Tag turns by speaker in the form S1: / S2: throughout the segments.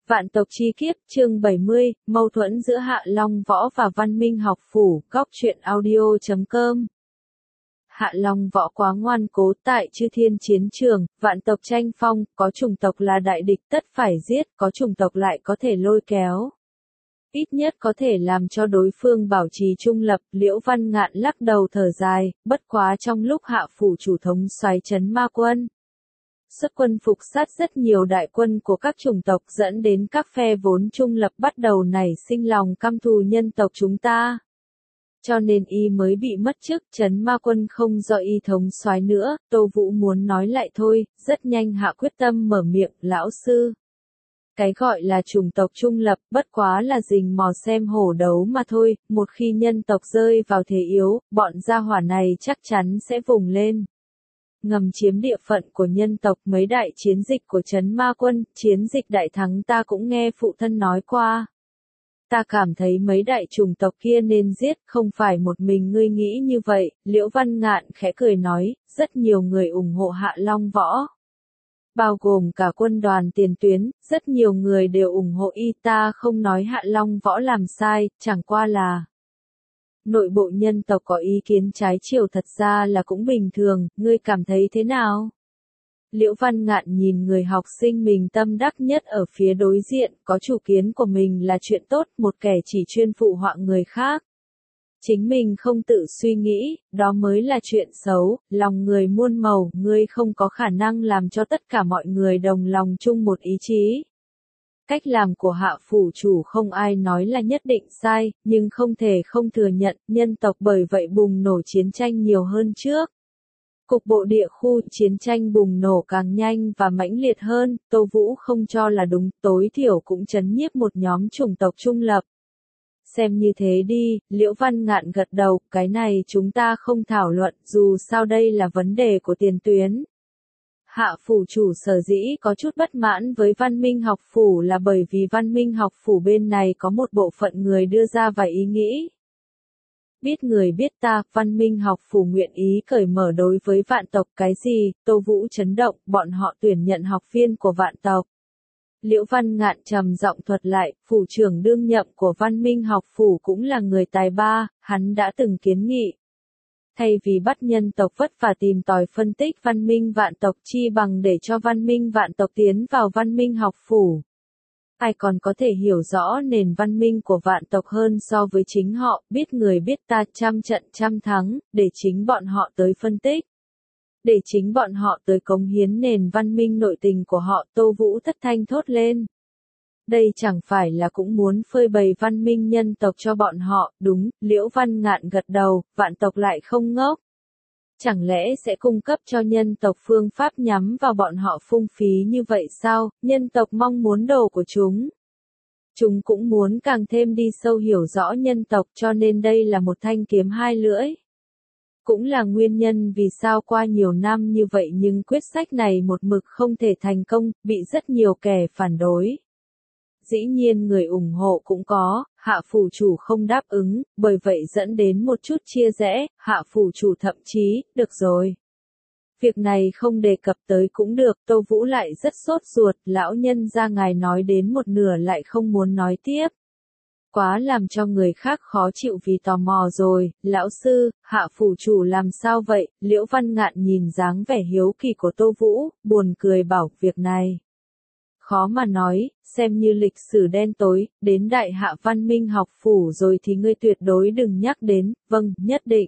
S1: Vạn tộc chi kiếp, chương 70, mâu thuẫn giữa Hạ Long Võ và Văn Minh học phủ, góc truyện audio.com. Hạ Long Võ quá ngoan cố tại Chư Thiên chiến trường, vạn tộc tranh phong, có chủng tộc là đại địch tất phải giết, có chủng tộc lại có thể lôi kéo. Ít nhất có thể làm cho đối phương bảo trì trung lập, Liễu Văn Ngạn lắc đầu thở dài, bất quá trong lúc Hạ phủ chủ thống soái trấn ma quân. Xuất quân phục sát rất nhiều đại quân của các chủng tộc dẫn đến các phe vốn trung lập bắt đầu nảy sinh lòng căm thù nhân tộc chúng ta. Cho nên y mới bị mất chức, trấn ma quân không do y thống soái nữa, Tô Vũ muốn nói lại thôi, rất nhanh hạ quyết tâm mở miệng, lão sư. Cái gọi là chủng tộc trung lập, bất quá là rình mò xem hổ đấu mà thôi, một khi nhân tộc rơi vào thế yếu, bọn gia hỏa này chắc chắn sẽ vùng lên. Ngầm chiếm địa phận của nhân tộc, mấy đại chiến dịch của trấn ma quân, chiến dịch đại thắng ta cũng nghe phụ thân nói qua. Ta cảm thấy mấy đại chủng tộc kia nên giết, không phải một mình ngươi nghĩ như vậy, Liễu Văn Ngạn khẽ cười nói, rất nhiều người ủng hộ Hạ Long Võ. Bao gồm cả quân đoàn tiền tuyến, rất nhiều người đều ủng hộ y, ta không nói Hạ Long Võ làm sai, chẳng qua là nội bộ nhân tộc có ý kiến trái chiều thật ra là cũng bình thường, ngươi cảm thấy thế nào? Liễu Văn Ngạn nhìn người học sinh mình tâm đắc nhất ở phía đối diện, có chủ kiến của mình là chuyện tốt, một kẻ chỉ chuyên phụ họa người khác. Chính mình không tự suy nghĩ, đó mới là chuyện xấu, lòng người muôn màu, ngươi không có khả năng làm cho tất cả mọi người đồng lòng chung một ý chí. Cách làm của Hạ phủ chủ không ai nói là nhất định sai, nhưng không thể không thừa nhận, nhân tộc bởi vậy bùng nổ chiến tranh nhiều hơn trước. Cục bộ địa khu chiến tranh bùng nổ càng nhanh và mãnh liệt hơn, Tô Vũ không cho là đúng, tối thiểu cũng trấn nhiếp một nhóm chủng tộc trung lập. Xem như thế đi, Liễu Văn Ngạn gật đầu, cái này chúng ta không thảo luận, dù sao đây là vấn đề của tiền tuyến. Hạ phủ chủ sở dĩ có chút bất mãn với Văn Minh học phủ là bởi vì Văn Minh học phủ bên này có một bộ phận người đưa ra vài ý nghĩ. Biết người biết ta, Văn Minh học phủ nguyện ý cởi mở đối với vạn tộc cái gì, Tô Vũ chấn động, bọn họ tuyển nhận học viên của vạn tộc. Liễu Văn Ngạn trầm giọng thuật lại, phủ trưởng đương nhậm của Văn Minh học phủ cũng là người tài ba, hắn đã từng kiến nghị. Thay vì bắt nhân tộc vất vả tìm tòi phân tích văn minh vạn tộc chi bằng để cho văn minh vạn tộc tiến vào văn minh học phủ. Ai còn có thể hiểu rõ nền văn minh của vạn tộc hơn so với chính họ, biết người biết ta, trăm trận trăm thắng, để chính bọn họ tới phân tích. Để chính bọn họ tới cống hiến nền văn minh nội tình của họ, Tô Vũ thất thanh thốt lên. Đây chẳng phải là cũng muốn phơi bày văn minh nhân tộc cho bọn họ, đúng, Liễu Văn Ngạn gật đầu, vạn tộc lại không ngốc. Chẳng lẽ sẽ cung cấp cho nhân tộc phương pháp nhắm vào bọn họ phung phí như vậy sao, nhân tộc mong muốn đồ của chúng. Chúng cũng muốn càng thêm đi sâu hiểu rõ nhân tộc cho nên đây là một thanh kiếm hai lưỡi. Cũng là nguyên nhân vì sao qua nhiều năm như vậy nhưng quyết sách này một mực không thể thành công, bị rất nhiều kẻ phản đối. Dĩ nhiên người ủng hộ cũng có, Hạ phủ chủ không đáp ứng, bởi vậy dẫn đến một chút chia rẽ, Hạ phủ chủ thậm chí, được rồi. Việc này không đề cập tới cũng được, Tô Vũ lại rất sốt ruột, lão nhân ra ngài nói đến một nửa lại không muốn nói tiếp. Quá làm cho người khác khó chịu vì tò mò rồi, lão sư, Hạ phủ chủ làm sao vậy, Liễu Văn Ngạn nhìn dáng vẻ hiếu kỳ của Tô Vũ, buồn cười bảo việc này. Khó mà nói, xem như lịch sử đen tối, đến đại hạ văn minh học phủ rồi thì ngươi tuyệt đối đừng nhắc đến, vâng, nhất định.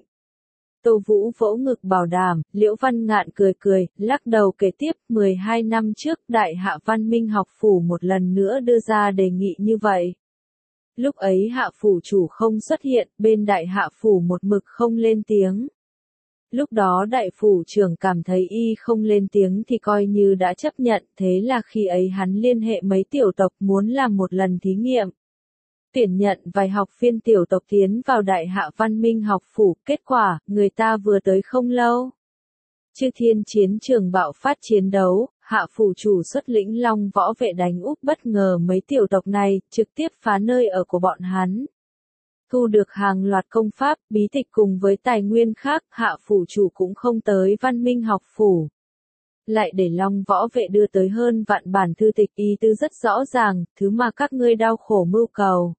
S1: Tô Vũ vỗ ngực bảo đảm, Liễu Văn Ngạn cười cười, lắc đầu kể tiếp, 12 năm trước đại hạ văn minh học phủ một lần nữa đưa ra đề nghị như vậy. Lúc ấy hạ phủ chủ không xuất hiện, bên đại hạ phủ một mực không lên tiếng. Lúc đó đại phủ trưởng cảm thấy y không lên tiếng thì coi như đã chấp nhận, thế là khi ấy hắn liên hệ mấy tiểu tộc muốn làm một lần thí nghiệm. Tuyển nhận vài học viên tiểu tộc tiến vào đại hạ văn minh học phủ, kết quả, người ta vừa tới không lâu. Chư Thiên chiến trường bạo phát chiến đấu, hạ phủ chủ xuất lĩnh Long Võ vệ đánh úp bất ngờ mấy tiểu tộc này, trực tiếp phá nơi ở của bọn hắn. Thu được hàng loạt công pháp, bí tịch cùng với tài nguyên khác, hạ phủ chủ cũng không tới văn minh học phủ. lại để Long Võ Vệ đưa tới hơn vạn bản thư tịch, ý tứ rất rõ ràng, thứ mà các ngươi đau khổ mưu cầu.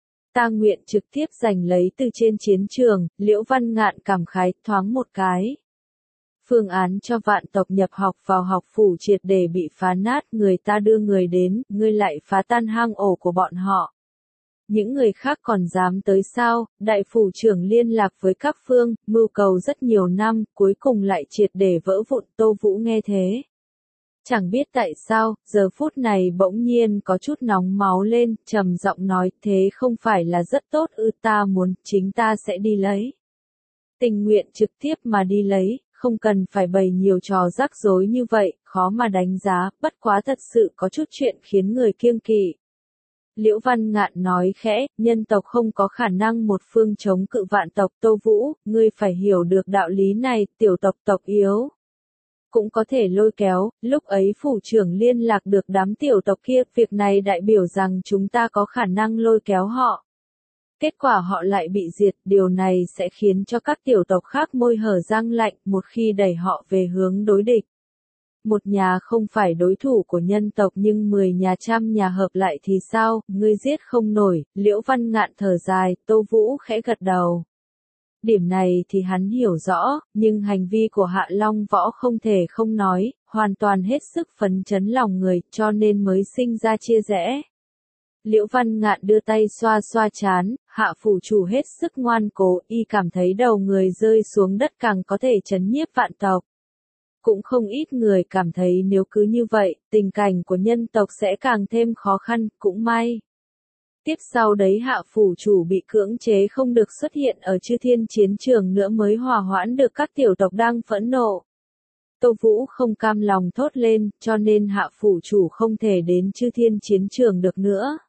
S1: Ta nguyện trực tiếp giành lấy từ trên chiến trường. Liễu Văn Ngạn cảm khái thoáng một cái. Phương án cho vạn tộc nhập học vào học phủ triệt để bị phá nát, người ta đưa người đến, ngươi lại phá tan hang ổ của bọn họ. Những người khác còn dám tới sao? Đại phủ trưởng liên lạc với các phương, mưu cầu rất nhiều năm, cuối cùng lại triệt để vỡ vụn. Tô Vũ nghe thế. Chẳng biết tại sao, giờ phút này bỗng nhiên có chút nóng máu lên, trầm giọng nói, thế không phải là rất tốt ư, ta muốn, chính ta sẽ đi lấy. Tình nguyện trực tiếp mà đi lấy, không cần phải bày nhiều trò rắc rối như vậy, khó mà đánh giá, bất quá thật sự có chút chuyện khiến người kiêng kỵ. Liễu Văn Ngạn nói khẽ, nhân tộc không có khả năng một phương chống cự vạn tộc. Tô Vũ, ngươi phải hiểu được đạo lý này, tiểu tộc tộc yếu cũng có thể lôi kéo. Lúc ấy phủ trưởng liên lạc được đám tiểu tộc kia, việc này đại biểu rằng chúng ta có khả năng lôi kéo họ. Kết quả họ lại bị diệt, điều này sẽ khiến cho các tiểu tộc khác môi hở răng lạnh, một khi đẩy họ về hướng đối địch. Một nhà không phải đối thủ của nhân tộc nhưng 10 nhà trăm nhà hợp lại thì sao, ngươi giết không nổi. Liễu Văn Ngạn thở dài. Tô Vũ khẽ gật đầu. Điểm này thì hắn hiểu rõ, nhưng hành vi của Hạ Long Võ không thể không nói, hoàn toàn hết sức phấn chấn lòng người, cho nên mới sinh ra chia rẽ. Liễu Văn Ngạn đưa tay xoa xoa trán, Hạ phủ chủ hết sức ngoan cố, y cảm thấy đầu người rơi xuống đất càng có thể trấn nhiếp vạn tộc. Cũng không ít người cảm thấy nếu cứ như vậy, tình cảnh của nhân tộc sẽ càng thêm khó khăn, cũng may. Tiếp sau đấy Hạ phủ chủ bị cưỡng chế không được xuất hiện ở Chư Thiên chiến trường nữa mới hòa hoãn được các tiểu tộc đang phẫn nộ. Tô Vũ không cam lòng thốt lên, cho nên Hạ phủ chủ không thể đến Chư Thiên chiến trường được nữa.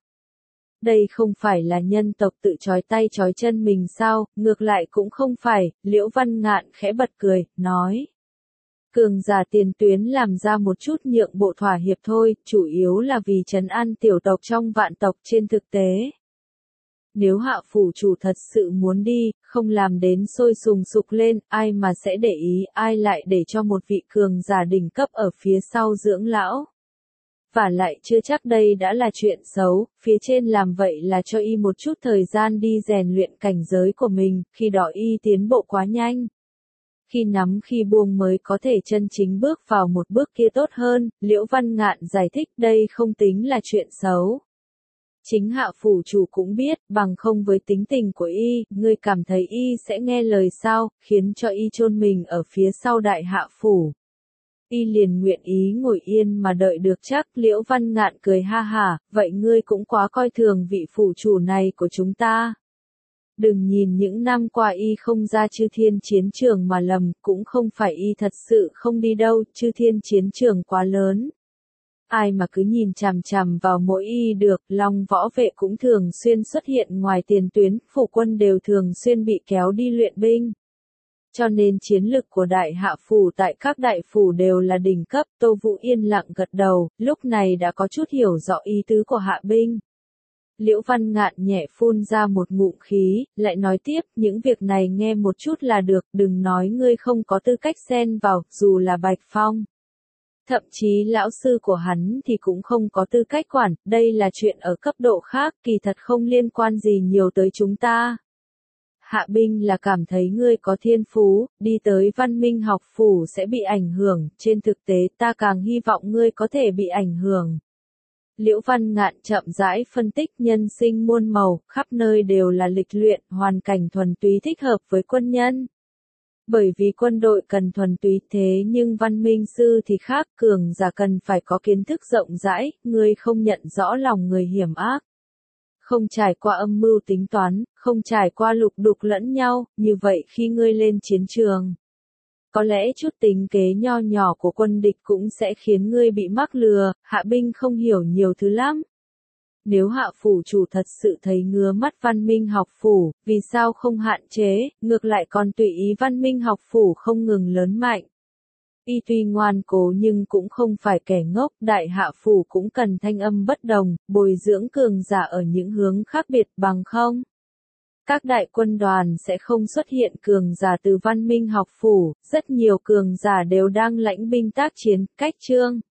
S1: Đây không phải là nhân tộc tự trói tay trói chân mình sao, ngược lại cũng không phải. Liễu Văn Ngạn khẽ bật cười, nói. Cường giả tiền tuyến làm ra một chút nhượng bộ thỏa hiệp thôi, chủ yếu là vì trấn an tiểu tộc trong vạn tộc. Trên thực tế. Nếu Hạ phủ chủ thật sự muốn đi, không làm đến sôi sùng sục lên, ai mà sẽ để ý, ai lại để cho một vị cường giả đỉnh cấp ở phía sau dưỡng lão. Và lại chưa chắc đây đã là chuyện xấu, phía trên làm vậy là cho y một chút thời gian đi rèn luyện cảnh giới của mình, khi đó y tiến bộ quá nhanh. Khi nắm khi buông mới có thể chân chính bước vào một bước kia tốt hơn. Liễu Văn Ngạn giải thích đây không tính là chuyện xấu. Chính Hạ phủ chủ cũng biết, bằng không với tính tình của y, ngươi cảm thấy y sẽ nghe lời sao, khiến cho y chôn mình ở phía sau đại Hạ phủ. Y liền nguyện ý ngồi yên mà đợi được chắc. Liễu Văn Ngạn cười ha hả, vậy ngươi cũng quá coi thường vị phủ chủ này của chúng ta. Đừng nhìn những năm qua y không ra Chư Thiên chiến trường mà lầm, cũng không phải y thật sự không đi đâu, Chư Thiên chiến trường quá lớn. Ai mà cứ nhìn chằm chằm vào mỗi y được. Long Võ Vệ cũng thường xuyên xuất hiện ngoài tiền tuyến, phủ quân đều thường xuyên bị kéo đi luyện binh. Cho nên chiến lực của đại Hạ phủ tại các đại phủ đều là đỉnh cấp. Tô Vũ yên lặng gật đầu, lúc này đã có chút hiểu rõ ý tứ của Hạ binh. Liễu Văn Ngạn nhẹ phun ra một ngụm khí, lại nói tiếp, những việc này nghe một chút là được, đừng nói ngươi không có tư cách xen vào, dù là Bạch Phong. Thậm chí lão sư của hắn thì cũng không có tư cách quản, đây là chuyện ở cấp độ khác, kỳ thật không liên quan gì nhiều tới chúng ta. Hạ binh là cảm thấy ngươi có thiên phú, đi tới Văn Minh học phủ sẽ bị ảnh hưởng, trên thực tế ta càng hy vọng ngươi có thể bị ảnh hưởng. Liễu Văn Ngạn chậm rãi phân tích, nhân sinh muôn màu, khắp nơi đều là lịch luyện, hoàn cảnh thuần túy thích hợp với quân nhân. Bởi vì quân đội cần thuần túy, thế nhưng văn minh sư thì khác, cường giả cần phải có kiến thức rộng rãi, ngươi không nhận rõ lòng người hiểm ác. Không trải qua âm mưu tính toán, không trải qua lục đục lẫn nhau, như vậy khi ngươi lên chiến trường. Có lẽ chút tính kế nho nhỏ của quân địch cũng sẽ khiến ngươi bị mắc lừa. Hạ binh không hiểu nhiều thứ lắm. Nếu Hạ phủ chủ thật sự thấy ngứa mắt Văn Minh học phủ, vì sao không hạn chế, ngược lại còn tùy ý Văn Minh học phủ không ngừng lớn mạnh. Y tuy ngoan cố nhưng cũng không phải kẻ ngốc, đại Hạ phủ cũng cần thanh âm bất đồng, bồi dưỡng cường giả ở những hướng khác biệt, bằng không. các đại quân đoàn sẽ không xuất hiện cường giả từ Văn Minh học phủ, rất nhiều cường giả đều đang lãnh binh tác chiến, cách chương.